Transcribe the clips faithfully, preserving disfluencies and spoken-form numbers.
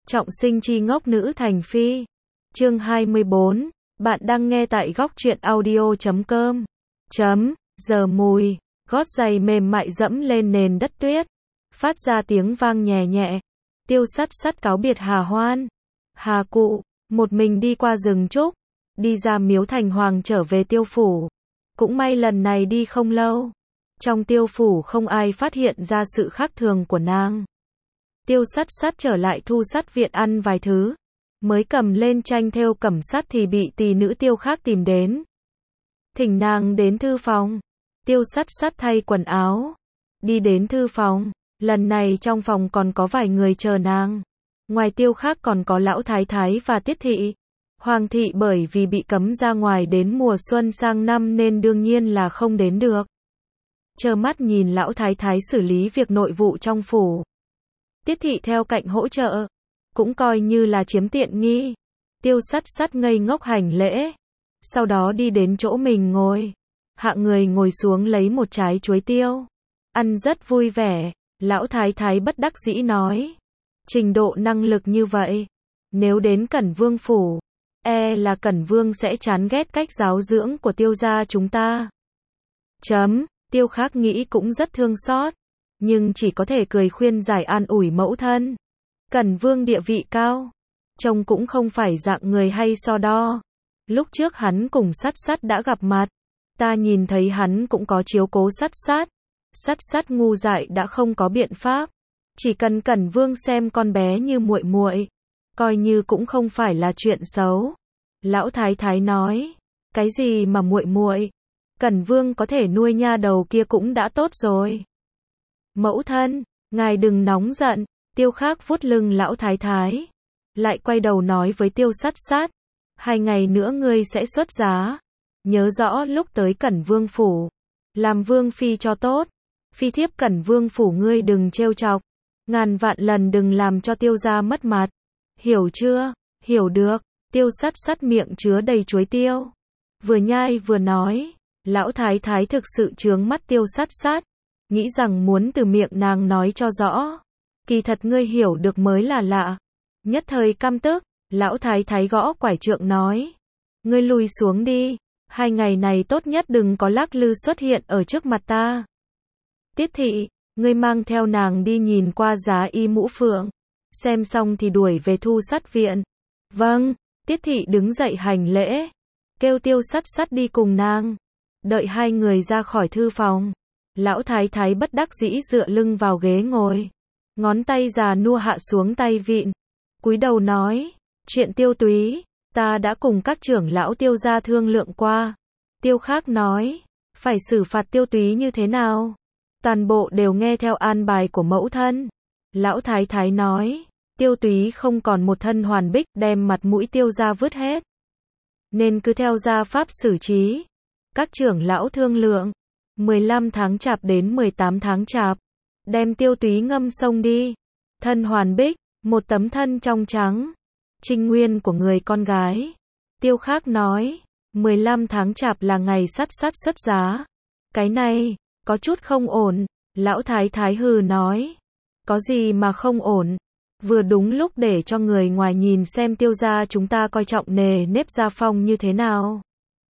Trọng sinh chi ngốc nữ thành phi. Chương hai mươi bốn. Bạn đang nghe tại góc truyện audio chấm com. Chấm, giờ mùi, gót giày mềm mại dẫm lên nền đất tuyết. Phát ra tiếng vang nhẹ nhẹ. Tiêu Sắt Sắt cáo biệt Hà Hoan. Hà cụ, một mình đi qua rừng trúc. Đi ra miếu thành hoàng trở về Tiêu phủ. Cũng may lần này đi không lâu. Trong Tiêu phủ không ai phát hiện ra sự khác thường của nàng. Tiêu Sắt Sắt trở lại Thu Sắt viện ăn vài thứ. Mới cầm lên tranh thêu cẩm sắt thì bị tỳ nữ Tiêu khác tìm đến. Thỉnh nàng đến thư phòng. Tiêu Sắt Sắt thay quần áo. Đi đến thư phòng. Lần này trong phòng còn có vài người chờ nàng. Ngoài Tiêu khác còn có lão thái thái và Tiết thị. Hoàng thị bởi vì bị cấm ra ngoài đến mùa xuân sang năm nên đương nhiên là không đến được. Trơ mắt nhìn lão thái thái xử lý việc nội vụ trong phủ. Tiết thị theo cạnh hỗ trợ. Cũng coi như là chiếm tiện nghi. Tiêu Sắt Sắt ngây ngốc hành lễ. Sau đó đi đến chỗ mình ngồi. Hạ người ngồi xuống lấy một trái chuối tiêu. Ăn rất vui vẻ. Lão thái thái bất đắc dĩ nói. Trình độ năng lực như vậy. Nếu đến Cẩn Vương phủ. E là Cẩn Vương sẽ chán ghét cách giáo dưỡng của Tiêu gia chúng ta. Chấm, Tiêu khác nghĩ cũng rất thương xót. Nhưng chỉ có thể cười khuyên giải an ủi mẫu thân. Cẩn Vương địa vị cao. Trông cũng không phải dạng người hay so đo. Lúc trước hắn cùng Sắt Sắt đã gặp mặt. Ta nhìn thấy hắn cũng có chiếu cố Sắt Sắt. Sắt Sắt ngu dại đã không có biện pháp. Chỉ cần Cẩn Vương xem con bé như muội muội, coi như cũng không phải là chuyện xấu. Lão thái thái nói, cái gì mà muội muội? Cẩn Vương có thể nuôi nha đầu kia cũng đã tốt rồi. Mẫu thân, ngài đừng nóng giận. Tiêu khác vuốt lưng lão thái thái. Lại quay đầu nói với Tiêu Sắt Sắt. Hai ngày nữa ngươi sẽ xuất giá. Nhớ rõ lúc tới Cẩn Vương phủ. Làm Vương phi cho tốt. Phi thiếp Cẩn Vương phủ ngươi đừng trêu chọc. Ngàn vạn lần đừng làm cho Tiêu gia mất mặt. Hiểu chưa? Hiểu được. Tiêu Sắt Sắt miệng chứa đầy chuối tiêu. Vừa nhai vừa nói. Lão thái thái thực sự chướng mắt Tiêu Sắt Sắt. Nghĩ rằng muốn từ miệng nàng nói cho rõ. Kỳ thật ngươi hiểu được mới là lạ. Nhất thời căm tức. Lão thái thái gõ quải trượng nói. Ngươi lùi xuống đi. Hai ngày này tốt nhất đừng có lắc lư xuất hiện ở trước mặt ta. Tiết thị, ngươi mang theo nàng đi nhìn qua giá y mũ phượng. Xem xong thì đuổi về Thu Sắt viện. Vâng. Tiết thị đứng dậy hành lễ. Kêu Tiêu Sắt Sắt đi cùng nàng. Đợi hai người ra khỏi thư phòng. Lão thái thái bất đắc dĩ dựa lưng vào ghế ngồi. Ngón tay già nua hạ xuống tay vịn. Cúi đầu nói. Chuyện Tiêu túy. Ta đã cùng các trưởng lão Tiêu gia thương lượng qua. Tiêu khác nói. Phải xử phạt Tiêu túy như thế nào? Toàn bộ đều nghe theo an bài của mẫu thân. Lão thái thái nói. Tiêu túy không còn một thân hoàn bích đem mặt mũi Tiêu gia vứt hết. Nên cứ theo gia pháp xử trí. Các trưởng lão thương lượng. mười lăm tháng chạp đến mười tám tháng chạp. Đem Tiêu túy ngâm sông đi. Thân hoàn bích. Một tấm thân trong trắng. Trinh nguyên của người con gái. Tiêu khác nói. mười lăm tháng chạp là ngày Sắt Sắt xuất giá. Cái này. Có chút không ổn. Lão thái thái hừ nói. Có gì mà không ổn. Vừa đúng lúc để cho người ngoài nhìn xem Tiêu gia chúng ta coi trọng nề nếp gia phong như thế nào.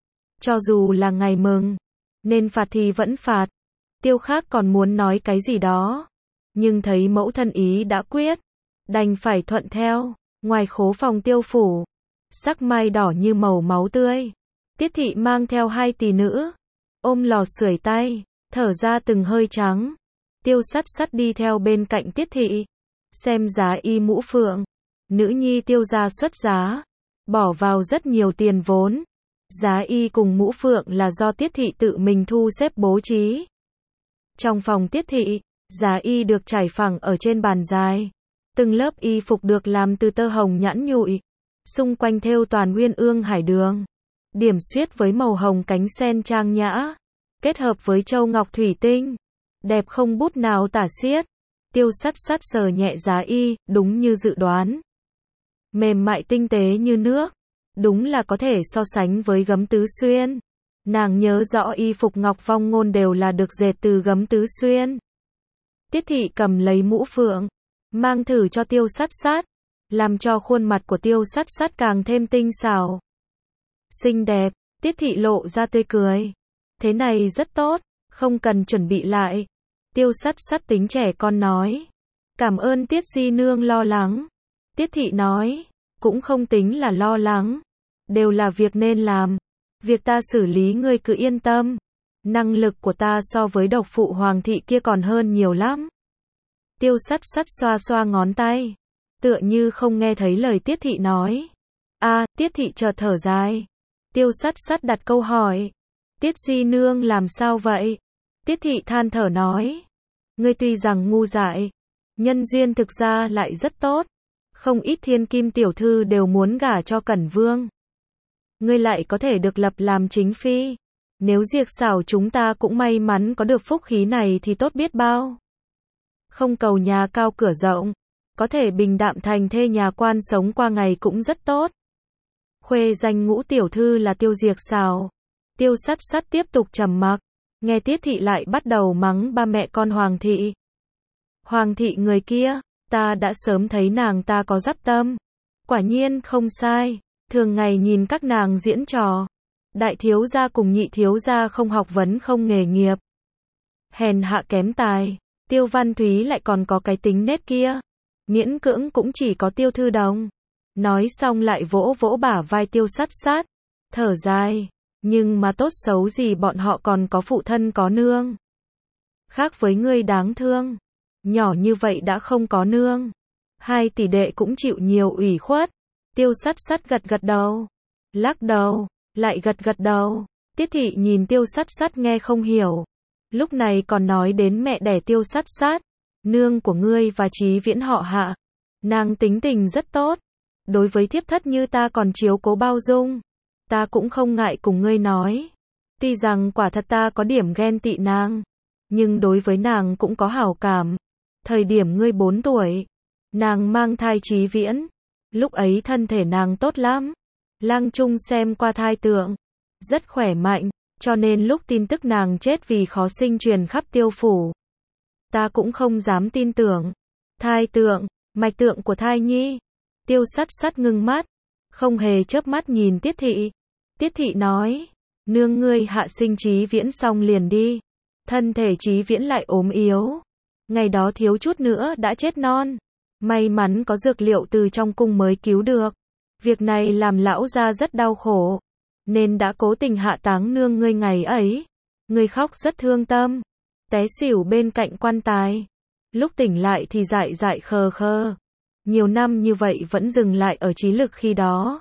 Cho dù là ngày mừng. Nên phạt thì vẫn phạt. Tiêu khác còn muốn nói cái gì đó. Nhưng thấy mẫu thân ý đã quyết. Đành phải thuận theo. Ngoài khố phòng Tiêu phủ. Sắc mai đỏ như màu máu tươi. Tiết thị mang theo hai tỳ nữ. Ôm lò sưởi tay. Thở ra từng hơi trắng. Tiêu Sắt Sắt đi theo bên cạnh Tiết thị. Xem giá y mũ phượng. Nữ nhi Tiêu gia xuất giá. Bỏ vào rất nhiều tiền vốn. Giá y cùng mũ phượng là do Tiết thị tự mình thu xếp bố trí. Trong phòng Tiết thị, giá y được trải phẳng ở trên bàn dài. Từng lớp y phục được làm từ tơ hồng nhẵn nhụi. Xung quanh thêu toàn uyên ương hải đường. Điểm xuyết với màu hồng cánh sen trang nhã. Kết hợp với châu ngọc thủy tinh. Đẹp không bút nào tả xiết. Tiêu Sắt Sắt sờ nhẹ giá y, đúng như dự đoán. Mềm mại tinh tế như nước. Đúng là có thể so sánh với gấm tứ xuyên. Nàng nhớ rõ y phục ngọc vong ngôn đều là được dệt từ gấm tứ xuyên. Tiết thị cầm lấy mũ phượng. Mang thử cho Tiêu Sắt Sắt. làm cho khuôn mặt của Tiêu Sắt Sắt càng thêm tinh xảo. Xinh đẹp, Tiết Thị lộ ra tươi cười. Thế này rất tốt, không cần chuẩn bị lại. Tiêu Sắt Sắt tính trẻ con nói. Cảm ơn Tiết di nương lo lắng. Tiết Thị nói, cũng không tính là lo lắng. Đều là việc nên làm. Việc ta xử lý ngươi cứ yên tâm. Năng lực của ta so với độc phụ Hoàng thị kia còn hơn nhiều lắm. Tiêu Sắt Sắt xoa xoa ngón tay. Tựa như không nghe thấy lời Tiết Thị nói. A, à, Tiết Thị chợt thở dài. Tiêu Sắt Sắt đặt câu hỏi. Tiết di nương làm sao vậy? Tiết Thị than thở nói. Ngươi tuy rằng ngu dại, nhân duyên thực ra lại rất tốt. Không ít thiên kim tiểu thư đều muốn gả cho Cẩn Vương. Ngươi lại có thể được lập làm chính phi. Nếu Diệp Xảo chúng ta cũng may mắn có được phúc khí này thì tốt biết bao. Không cầu nhà cao cửa rộng, có thể bình đạm thành thê nhà quan sống qua ngày cũng rất tốt. Khuê danh ngũ tiểu thư là Tiêu Diệp Xảo. Tiêu Sắt Sắt tiếp tục trầm mặc, nghe Tiết Thị lại bắt đầu mắng ba mẹ con Hoàng thị. Hoàng thị người kia, ta đã sớm thấy nàng ta có dắp tâm. Quả nhiên không sai, thường ngày nhìn các nàng diễn trò. Đại thiếu gia cùng nhị thiếu gia không học vấn không nghề nghiệp. Hèn hạ kém tài, Tiêu Văn Thúy lại còn có cái tính nết kia. Miễn cưỡng cũng chỉ có Tiêu Thư Đồng. Nói xong lại vỗ vỗ bả vai Tiêu Sắt Sắt, thở dài. Nhưng mà tốt xấu gì bọn họ còn có phụ thân có nương. Khác với ngươi đáng thương. Nhỏ như vậy đã không có nương. Hai tỷ đệ cũng chịu nhiều ủy khuất. Tiêu Sắt Sắt gật gật đầu. Lắc đầu, lại gật gật đầu. Tiết Thị nhìn Tiêu Sắt Sắt nghe không hiểu. Lúc này còn nói đến mẹ đẻ Tiêu Sắt Sắt. Nương của ngươi và Chí Viễn họ Hạ. Nàng tính tình rất tốt. Đối với thiếp thất như ta còn chiếu cố bao dung. Ta cũng không ngại cùng ngươi nói. Tuy rằng quả thật ta có điểm ghen tị nàng. Nhưng đối với nàng cũng có hảo cảm. Thời điểm ngươi bốn tuổi. Nàng mang thai Chí Viễn. Lúc ấy thân thể nàng tốt lắm. Lang Trung xem qua thai tượng. Rất khỏe mạnh. Cho nên lúc tin tức nàng chết vì khó sinh truyền khắp Tiêu phủ. Ta cũng không dám tin tưởng. Thai tượng, mạch tượng của thai nhi. Tiêu Sắt Sắt ngưng mắt. Không hề chớp mắt nhìn Tiết Thị. Tiết Thị nói. Nương ngươi hạ sinh Chí Viễn xong liền đi. Thân thể Chí Viễn lại ốm yếu. Ngày đó thiếu chút nữa đã chết non. May mắn có dược liệu từ trong cung mới cứu được. Việc này làm lão gia rất đau khổ. Nên đã cố tình hạ táng nương ngươi ngày ấy. Ngươi khóc rất thương tâm. Té xỉu bên cạnh quan tài. Lúc tỉnh lại thì dại dại khờ khờ. Nhiều năm như vậy vẫn dừng lại ở trí lực khi đó.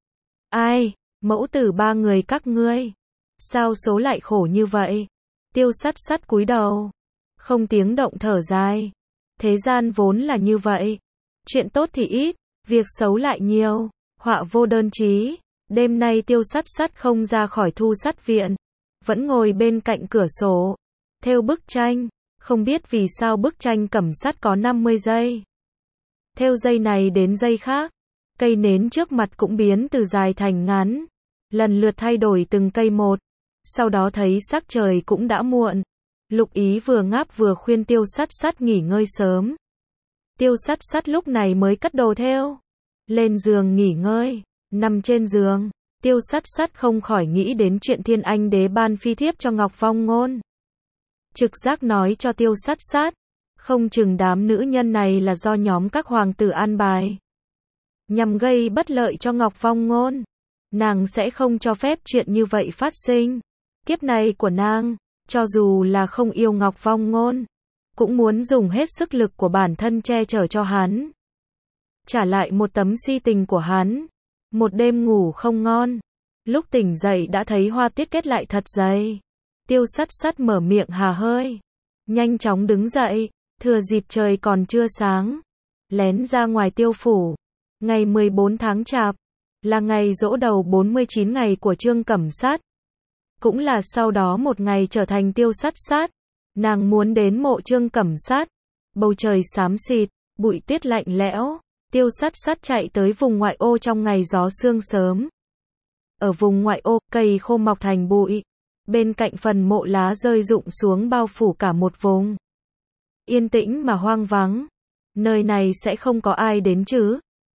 Ai, mẫu tử ba người các ngươi. Sao số lại khổ như vậy? Tiêu Sắt Sắt cúi đầu. Không tiếng động thở dài. Thế gian vốn là như vậy. Chuyện tốt thì ít, việc xấu lại nhiều. Họa vô đơn chí. Đêm nay Tiêu Sắt Sắt không ra khỏi thu sắt viện. Vẫn ngồi bên cạnh cửa sổ. Thêu bức tranh. Không biết vì sao bức tranh cẩm sắt có năm mươi giây. Thêu dây này đến dây khác. Cây nến trước mặt cũng biến từ dài thành ngắn. Lần lượt thay đổi từng cây một. Sau đó thấy sắc trời cũng đã muộn. Lục Ý vừa ngáp vừa khuyên Tiêu Sắt Sắt nghỉ ngơi sớm. Tiêu Sắt Sắt lúc này mới cất đồ thêu. Lên giường nghỉ ngơi. Nằm trên giường. Tiêu Sắt Sắt không khỏi nghĩ đến chuyện Thiên Anh đế ban phi thiếp cho Ngọc Phong Ngôn. Trực giác nói cho Tiêu Sắt Sắt. Không chừng đám nữ nhân này là do nhóm các hoàng tử an bài. Nhằm gây bất lợi cho Ngọc Phong Ngôn. Nàng sẽ không cho phép chuyện như vậy phát sinh. Kiếp này của nàng, cho dù là không yêu Ngọc Phong Ngôn, cũng muốn dùng hết sức lực của bản thân che chở cho hắn. Trả lại một tấm si tình của hắn. Một đêm ngủ không ngon. Lúc tỉnh dậy đã thấy hoa tiết kết lại thật dày. Tiêu Sắt Sắt mở miệng hà hơi. Nhanh chóng đứng dậy. Thừa dịp trời còn chưa sáng. Lén ra ngoài Tiêu phủ. Ngày mười bốn tháng Chạp. Là ngày giỗ đầu bốn mươi chín ngày của Trương Cẩm Sát. Cũng là sau đó một ngày trở thành Tiêu Sắt Sắt. Nàng muốn đến mộ Trương Cẩm Sát. Bầu trời xám xịt. Bụi tuyết lạnh lẽo. Tiêu Sắt Sắt chạy tới vùng ngoại ô trong ngày gió sương sớm. Ở vùng ngoại ô, cây khô mọc thành bụi. Bên cạnh phần mộ lá rơi rụng xuống bao phủ cả một vùng. Yên tĩnh mà hoang vắng. Nơi này sẽ không có ai đến chứ?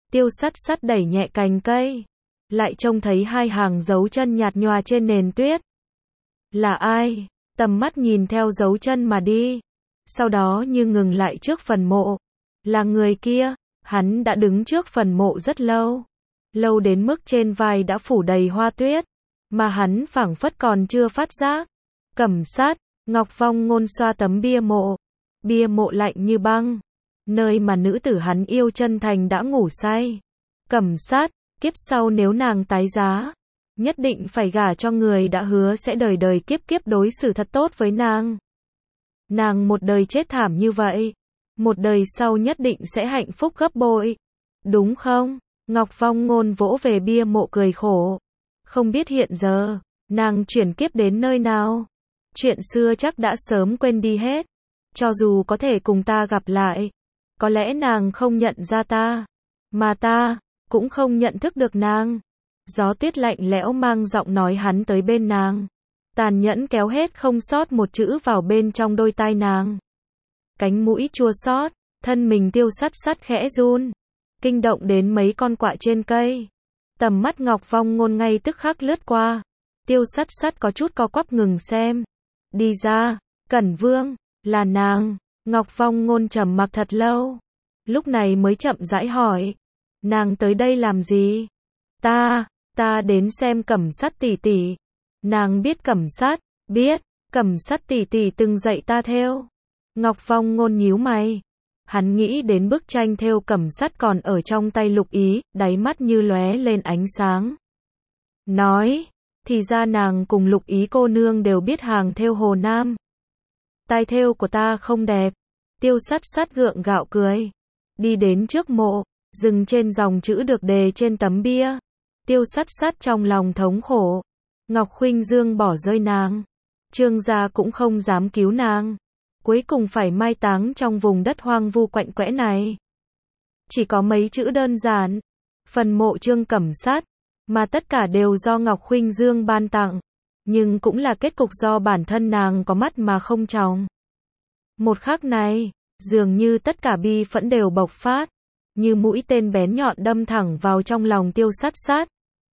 Tiêu Sắt Sắt đẩy nhẹ cành cây, lại trông thấy hai hàng dấu chân nhạt nhòa trên nền tuyết. Là ai? Tầm mắt nhìn theo dấu chân mà đi, sau đó như ngừng lại trước phần mộ. Là người kia, hắn đã đứng trước phần mộ rất lâu, lâu đến mức trên vai đã phủ đầy hoa tuyết, mà hắn phảng phất còn chưa phát giác. Cẩm Sát, Ngọc Phong Ngôn xoa tấm bia mộ, bia mộ lạnh như băng, nơi mà nữ tử hắn yêu chân thành đã ngủ say. Cẩm Sát, kiếp sau nếu nàng tái giá, nhất định phải gả cho người đã hứa sẽ đời đời kiếp kiếp đối xử thật tốt với nàng. Nàng một đời chết thảm như vậy, một đời sau nhất định sẽ hạnh phúc gấp bội, đúng không? Ngọc Phong Ngôn vỗ về bia mộ cười khổ, không biết hiện giờ nàng chuyển kiếp đến nơi nào. Chuyện xưa chắc đã sớm quên đi hết, cho dù có thể cùng ta gặp lại, có lẽ nàng không nhận ra ta, mà ta cũng không nhận thức được nàng. Gió tuyết lạnh lẽo mang giọng nói hắn tới bên nàng, tàn nhẫn kéo hết không sót một chữ vào bên trong đôi tai nàng. Cánh mũi chua xót, thân mình Tiêu Sắt Sắt khẽ run, kinh động đến mấy con quạ trên cây. Tầm mắt Ngọc Phong Ngôn ngay tức khắc lướt qua, Tiêu Sắt Sắt có chút co quắp ngừng xem. Đi ra, Cẩn Vương, là nàng. Ngọc Phong Ngôn trầm mặc thật lâu, lúc này mới chậm rãi hỏi, nàng tới đây làm gì? Ta, ta đến xem Cẩm Sát tỷ tỷ. Nàng biết Cẩm Sát? Biết, Cẩm Sát tỷ tỷ từng dạy ta thêu. Ngọc Phong Ngôn nhíu mày, hắn nghĩ đến bức tranh thêu Cẩm Sát còn ở trong tay Lục Ý, đáy mắt như lóe lên ánh sáng. Nói, thì ra nàng cùng Lục Ý cô nương đều biết hàng thêu Hồ Nam. Tai thêu của ta không đẹp. Tiêu Sắt Sắt gượng gạo cười, đi đến trước mộ, dừng trên dòng chữ được đề trên tấm bia. Tiêu Sắt Sắt trong lòng thống khổ, Ngọc Khuynh Dương bỏ rơi nàng, Trương gia cũng không dám cứu nàng, cuối cùng phải mai táng trong vùng đất hoang vu quạnh quẽ này. Chỉ có mấy chữ đơn giản, phần mộ Trương Cẩm Sát, mà tất cả đều do Ngọc Khuynh Dương ban tặng, nhưng cũng là kết cục do bản thân nàng có mắt mà không tròng. Một khắc này, dường như tất cả bi phẫn đều bộc phát, như mũi tên bén nhọn đâm thẳng vào trong lòng Tiêu Sắt Sắt.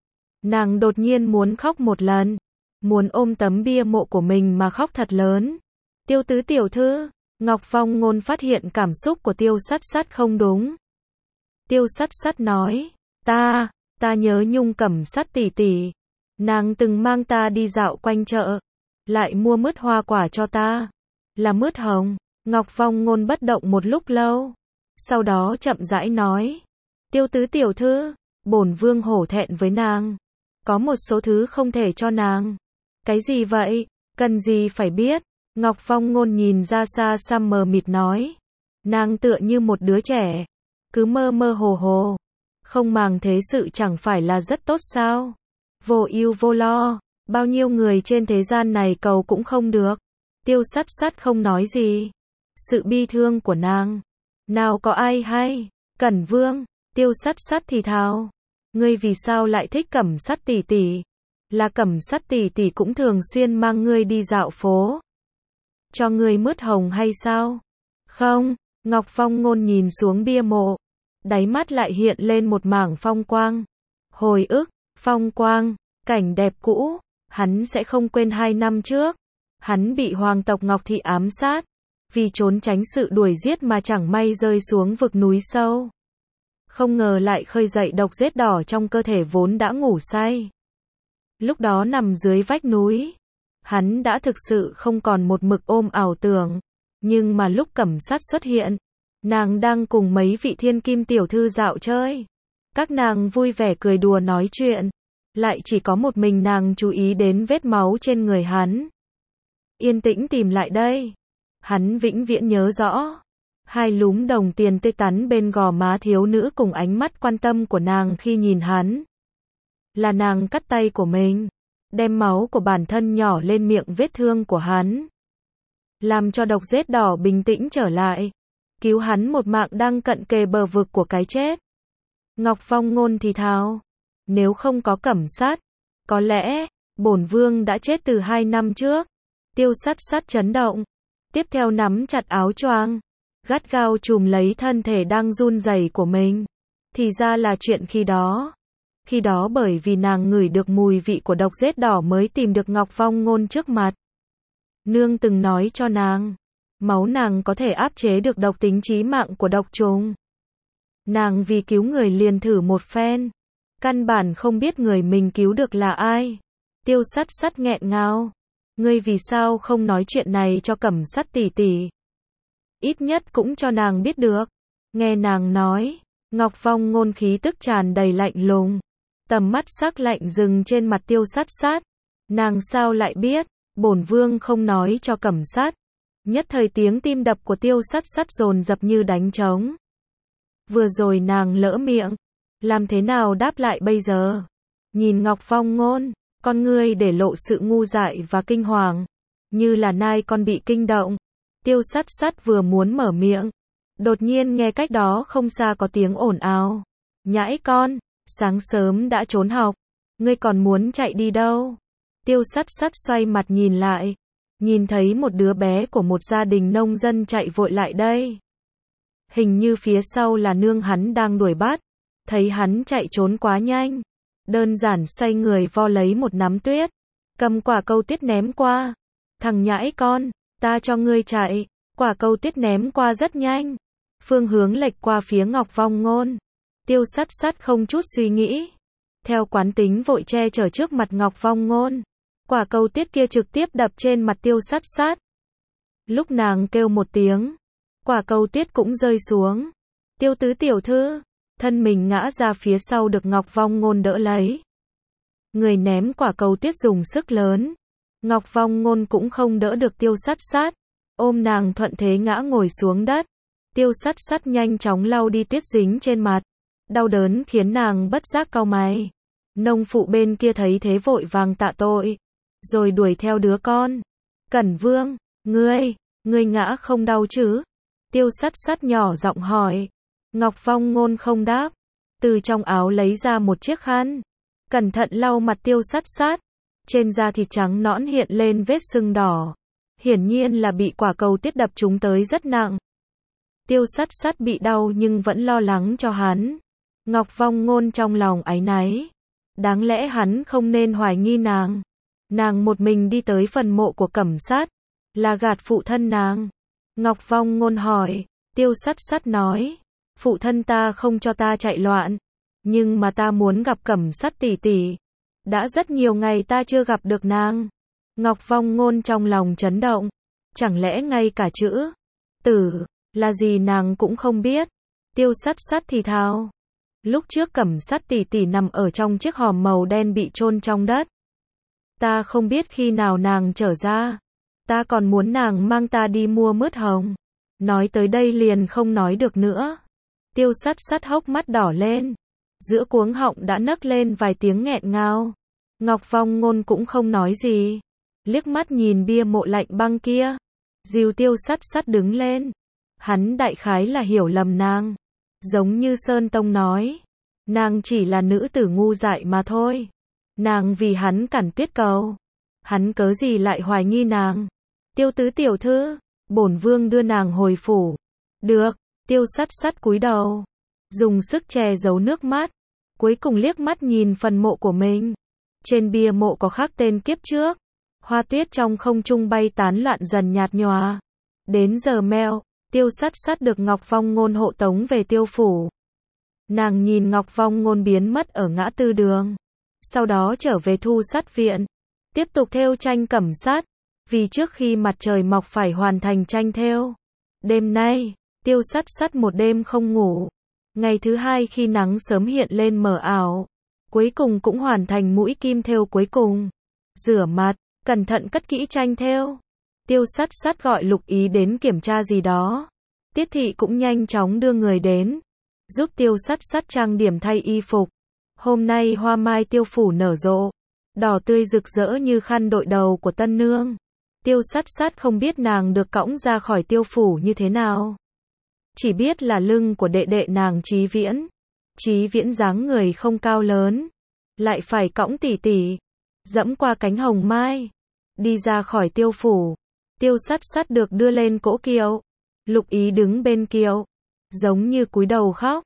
Nàng đột nhiên muốn khóc một lần, muốn ôm tấm bia mộ của mình mà khóc thật lớn. Tiêu tứ tiểu thư, Ngọc Phong Ngôn phát hiện cảm xúc của Tiêu Sắt Sắt không đúng. Tiêu Sắt Sắt nói, ta, ta nhớ Nhung Cẩm Sát tỷ tỷ, nàng từng mang ta đi dạo quanh chợ, lại mua mứt hoa quả cho ta, là mứt hồng. Ngọc Phong Ngôn bất động một lúc lâu, sau đó chậm rãi nói, Tiêu tứ tiểu thư, bổn vương hổ thẹn với nàng, có một số thứ không thể cho nàng. Cái gì vậy? Cần gì phải biết? Ngọc Phong Ngôn nhìn ra xa xăm mờ mịt nói, nàng tựa như một đứa trẻ, cứ mơ mơ hồ hồ, không màng thế sự chẳng phải là rất tốt sao? Vô ưu vô lo, bao nhiêu người trên thế gian này cầu cũng không được. Tiêu Sắt Sắt không nói gì. Sự bi thương của nàng, nào có ai hay? Cẩn Vương, Tiêu Sắt Sắt thì thào, ngươi vì sao lại thích Cẩm Sát tỷ tỷ? Là Cẩm Sát tỷ tỷ cũng thường xuyên mang ngươi đi dạo phố, cho ngươi mứt hồng hay sao? Không. Ngọc Phong Ngôn nhìn xuống bia mộ, đáy mắt lại hiện lên một mảng phong quang. Hồi ức, phong quang, cảnh đẹp cũ, hắn sẽ không quên hai năm trước. Hắn bị hoàng tộc Ngọc Thị ám sát, vì trốn tránh sự đuổi giết mà chẳng may rơi xuống vực núi sâu. Không ngờ lại khơi dậy độc rết đỏ trong cơ thể vốn đã ngủ say. Lúc đó nằm dưới vách núi, hắn đã thực sự không còn một mực ôm ảo tưởng. Nhưng mà lúc Cẩm Sát xuất hiện, nàng đang cùng mấy vị thiên kim tiểu thư dạo chơi. Các nàng vui vẻ cười đùa nói chuyện, lại chỉ có một mình nàng chú ý đến vết máu trên người hắn. Yên tĩnh tìm lại đây. Hắn vĩnh viễn nhớ rõ. Hai lúm đồng tiền tươi tắn bên gò má thiếu nữ cùng ánh mắt quan tâm của nàng khi nhìn hắn. Là nàng cắt tay của mình, đem máu của bản thân nhỏ lên miệng vết thương của hắn, làm cho độc rết đỏ bình tĩnh trở lại, cứu hắn một mạng đang cận kề bờ vực của cái chết. Ngọc Phong Ngôn thì thào, nếu không có Cẩm Sát, có lẽ bổn vương đã chết từ hai năm trước. Tiêu Sắt Sắt chấn động, tiếp theo nắm chặt áo choàng, gắt gao chùm lấy thân thể đang run rẩy của mình. Thì ra là chuyện khi đó. Khi đó bởi vì nàng ngửi được mùi vị của độc rết đỏ mới tìm được Ngọc Vong Ngôn trước mặt. Nương từng nói cho nàng, máu nàng có thể áp chế được độc tính chí mạng của độc trùng. Nàng vì cứu người liền thử một phen, căn bản không biết người mình cứu được là ai. Tiêu Sắt Sắt nghẹn ngào, ngươi vì sao không nói chuyện này cho Cẩm Sắt tỷ tỷ? Ít nhất cũng cho nàng biết được. Nghe nàng nói, Ngọc Vong Ngôn khí tức tràn đầy lạnh lùng, tầm mắt sắc lạnh dừng trên mặt Tiêu Sắt Sắt. Nàng sao lại biết? Bổn vương không nói cho Cẩm Sắt. Nhất thời tiếng tim đập của Tiêu Sắt Sắt dồn dập như đánh trống. Vừa rồi nàng lỡ miệng, làm thế nào đáp lại bây giờ? Nhìn Ngọc Vong Ngôn, con ngươi để lộ sự ngu dại và kinh hoàng, như là nai con bị kinh động. Tiêu Sắt Sắt vừa muốn mở miệng, đột nhiên nghe cách đó không xa có tiếng ồn ào. Nhãi con, sáng sớm đã trốn học, ngươi còn muốn chạy đi đâu? Tiêu Sắt Sắt xoay mặt nhìn lại, nhìn thấy một đứa bé của một gia đình nông dân chạy vội lại đây. Hình như phía sau là nương hắn đang đuổi bắt, thấy hắn chạy trốn quá nhanh, đơn giản xoay người vo lấy một nắm tuyết, cầm quả câu tuyết ném qua. Thằng nhãi con, ta cho ngươi chạy. Quả câu tuyết ném qua rất nhanh, phương hướng lệch qua phía Ngọc Vong Ngôn. Tiêu Sắt Sắt không chút suy nghĩ, theo quán tính vội che chở trước mặt Ngọc Vong Ngôn. Quả câu tuyết kia trực tiếp đập trên mặt Tiêu Sắt Sắt. Lúc nàng kêu một tiếng, quả câu tuyết cũng rơi xuống. Tiêu tứ tiểu thư, thân mình ngã ra phía sau được Ngọc Vong Ngôn đỡ lấy. Người ném quả câu tuyết dùng sức lớn, Ngọc Vong Ngôn cũng không đỡ được Tiêu Sắt Sắt, ôm nàng thuận thế ngã ngồi xuống đất. Tiêu Sắt Sắt nhanh chóng lau đi tuyết dính trên mặt, đau đớn khiến nàng bất giác cau mày. Nông phụ bên kia thấy thế vội vàng tạ tội, rồi đuổi theo đứa con. Cẩn Vương, ngươi, ngươi ngã không đau chứ? Tiêu Sắt Sắt nhỏ giọng hỏi. Ngọc Vong Ngôn không đáp, từ trong áo lấy ra một chiếc khăn, cẩn thận lau mặt Tiêu Sắt Sắt. Trên da thịt trắng nõn hiện lên vết sưng đỏ, hiển nhiên là bị quả cầu tuyết đập trúng tới rất nặng. Tiêu Sắt Sắt bị đau nhưng vẫn lo lắng cho hắn. Ngọc Vong Ngôn trong lòng áy náy, đáng lẽ hắn không nên hoài nghi nàng. Nàng một mình đi tới phần mộ của Cẩm Sắt, là gạt phụ thân nàng. Ngọc Vong Ngôn hỏi, Tiêu Sắt Sắt nói, phụ thân ta không cho ta chạy loạn, nhưng mà ta muốn gặp Cẩm Sắt tỷ tỷ. Đã rất nhiều ngày ta chưa gặp được nàng. Ngọc Vong Ngôn trong lòng chấn động, chẳng lẽ ngay cả chữ tử là gì nàng cũng không biết. Tiêu Sắt Sắt thì thào, lúc trước Cẩm Sắt tỷ tỷ nằm ở trong chiếc hòm màu đen bị chôn trong đất. Ta không biết khi nào nàng trở ra, ta còn muốn nàng mang ta đi mua mứt hồng. Nói tới đây liền không nói được nữa. Tiêu Sắt Sắt hốc mắt đỏ lên, giữa cuống họng đã nấc lên vài tiếng nghẹn ngào. Ngọc Vong Ngôn cũng không nói gì, liếc mắt nhìn bia mộ lạnh băng kia, dìu Tiêu Sắt Sắt đứng lên. Hắn đại khái là hiểu lầm nàng, giống như Sơn Tông nói, nàng chỉ là nữ tử ngu dại mà thôi. Nàng vì hắn cản tuyết cầu, hắn cớ gì lại hoài nghi nàng. Tiêu tứ tiểu thư, bổn vương đưa nàng hồi phủ. Được. Tiêu Sắt Sắt cúi đầu, dùng sức che giấu nước mắt, cuối cùng liếc mắt nhìn phần mộ của mình. Trên bia mộ có khắc tên kiếp trước. Hoa tuyết trong không trung bay tán loạn dần nhạt nhòa. Đến giờ mèo, Tiêu Sắt Sắt được Ngọc Vong Ngôn hộ tống về Tiêu phủ. Nàng nhìn Ngọc Vong Ngôn biến mất ở ngã tư đường, sau đó trở về Thu Sắt viện, tiếp tục thêu tranh Cẩm Sắt, vì trước khi mặt trời mọc phải hoàn thành tranh thêu. Đêm nay, Tiêu Sắt Sắt một đêm không ngủ. Ngày thứ hai khi nắng sớm hiện lên mờ ảo, cuối cùng cũng hoàn thành mũi kim thêu cuối cùng. Rửa mặt, cẩn thận cất kỹ tranh thêu. Tiêu Sắt Sắt gọi Lục Ý đến kiểm tra gì đó. Tiết thị cũng nhanh chóng đưa người đến, giúp Tiêu Sắt Sắt trang điểm thay y phục. Hôm nay hoa mai Tiêu phủ nở rộ, đỏ tươi rực rỡ như khăn đội đầu của tân nương. Tiêu Sắt Sắt không biết nàng được cõng ra khỏi Tiêu phủ như thế nào, chỉ biết là lưng của đệ đệ nàng Chí Viễn. Chí Viễn dáng người không cao lớn, lại phải cõng tỷ tỷ, dẫm qua cánh hồng mai, đi ra khỏi Tiêu phủ. Tiêu Sắt Sắt được đưa lên cỗ kiệu, Lục Ý đứng bên kiệu, giống như cúi đầu khóc.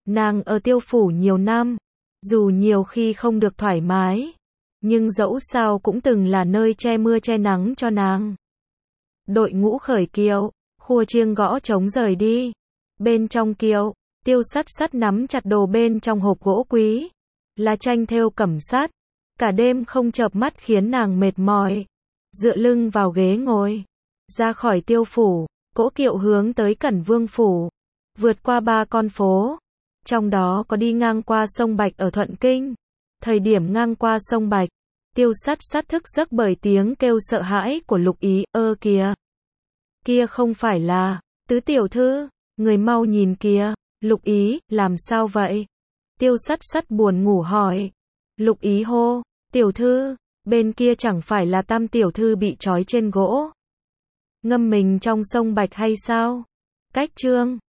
Nàng ở Tiêu phủ nhiều năm, dù nhiều khi không được thoải mái, nhưng dẫu sao cũng từng là nơi che mưa che nắng cho nàng. Đội ngũ khởi kiệu, khua chiêng gõ trống rời đi. Bên trong kiệu, Tiêu Sắt Sắt nắm chặt đồ bên trong hộp gỗ quý, là tranh thêu cẩm sát, cả đêm không chợp mắt khiến nàng mệt mỏi, dựa lưng vào ghế ngồi, ra khỏi Tiêu phủ, cỗ kiệu hướng tới Cẩn Vương phủ, vượt qua ba con phố, trong đó có đi ngang qua sông Bạch ở Thuận Kinh. Thời điểm ngang qua sông Bạch, Tiêu Sắt Sắt thức giấc bởi tiếng kêu sợ hãi của Lục Ý, ơ kìa, kia không phải là tứ tiểu thư, người mau nhìn kìa. Lục Ý, làm sao vậy? Tiêu Sắt Sắt buồn ngủ hỏi. Lục Ý hô, tiểu thư, bên kia chẳng phải là Tam tiểu thư bị trói trên gỗ, ngâm mình trong sông Bạch hay sao? Cách chương